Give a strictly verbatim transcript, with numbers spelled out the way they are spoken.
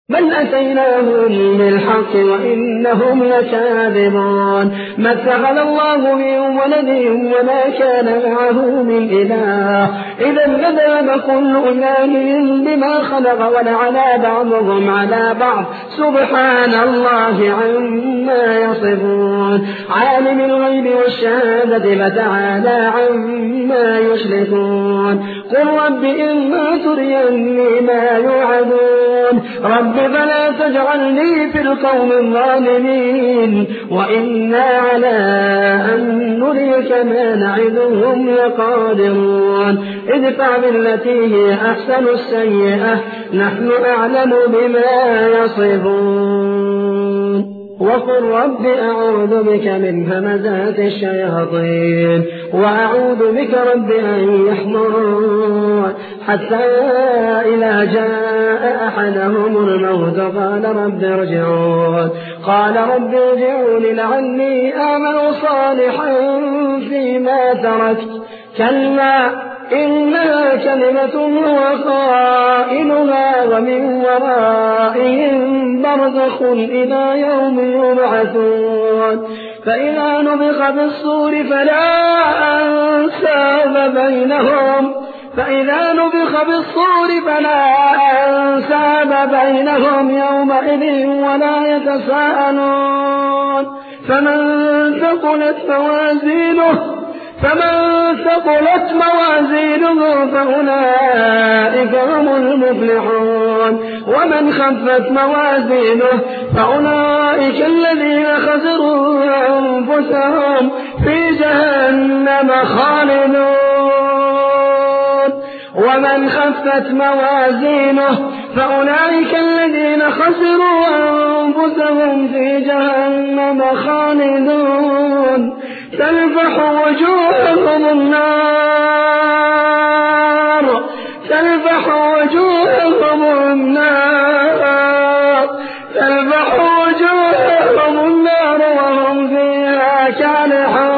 بل أتيناهم بالحق وإنهم لكاذبون ما اتخذ الله من ولد وما كان معه من إله إذا لذهب كل إله بما خلق ولعلى بعضهم على بعض سبحان الله عما يصفون عالم الغيب والشهادة فتعالى عما يشركون قل رب إما تريني ما يوعدون رب فلا تجعلني في القوم الظالمين وإنا على أن نريك ما نعدهم لقادرون ادفع بالتي هي أحسن السيئة نحن أعلم بما يصفون وقل رب أعوذ بك من همزات الشياطين وأعوذ بك رب أن يحضرون حتى إذا جاء أحدهم الموت قال رب ارجعون قال رب ارجعون لعلي أعمل صالحا فيما تركت كلا إنها كلمة هو قائلها ومن ورائهم برزخ إلى يوم يبعثون فإذا نفخ في الصور فلا أنساب بينهم فإذا نفخ في الصور فلا أنساب بينهم يومئذ ولا يتساءلون فمن ثقلت موازينه فمن ثقلت موازينه فأولئك هم المفلحون ومن خفت موازينه فأولئك الذين خسروا أنفسهم في جهنم خالدون ومن خفت موازينه فأولئك الذين خسروا أنفسهم في جهنم خالدون تلفح وجوههم النار تلفح وجوههم النار تلفح وجوههم النار وهم فيها كالحون